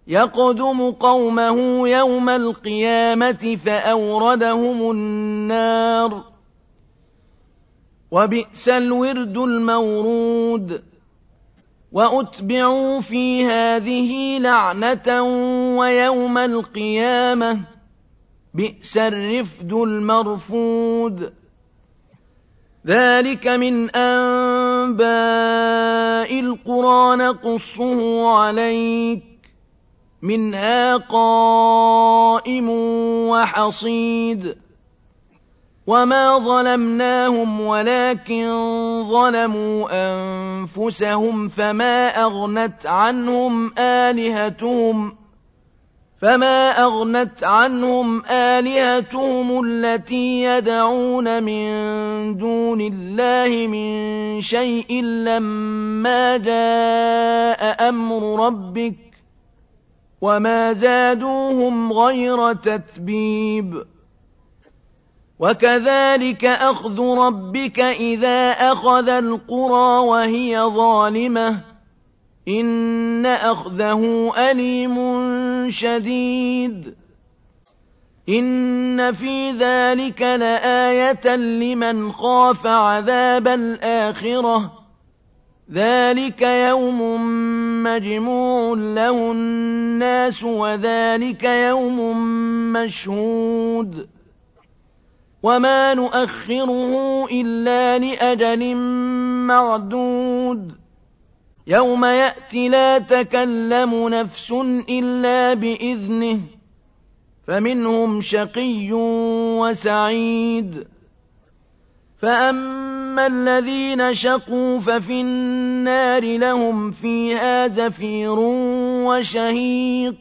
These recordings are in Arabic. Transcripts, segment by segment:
يقدم قومه يوم القيامة فأوردهم النار وبئس الورد المورود وأتبعوا في هذه لعنة ويوم القيامة بئس الرفد المرفود ذلك من أنباء القرى نقصه عليك منها قائم وحصيد وما ظلمناهم ولكن ظلموا أنفسهم فما أغنت عنهم آلهتهم التي يدعون من دون الله من شيء لما جاء أمر ربك وما زادوهم غير تتبيب وكذلك أخذ ربك إذا أخذ القرى وهي ظالمة إن أخذه أليم شديد إن في ذلك لآية لمن خاف عذاب الآخرة ذلك يوم مجموع له الناس وذلك يوم مشهود وما نؤخره إلا لأجل معدود يوم يأتي لا تكلم نفس إلا بإذنه فمنهم شقي وسعيد فأما الذين شقوا ففي النار لهم فيها زفير وشهيق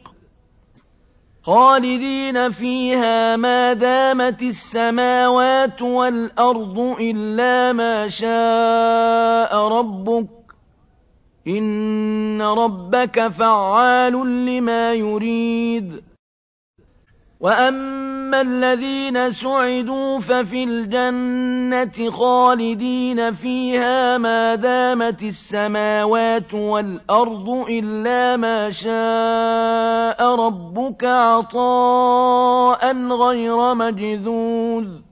خالدين فيها ما دامت السماوات والأرض إلا ما شاء ربك إن ربك فعال لما يريد وأما الذين سعدوا ففي الجنة خالدين فيها ما دامت السماوات والأرض إلا ما شاء ربك عطاء غير مجذوذ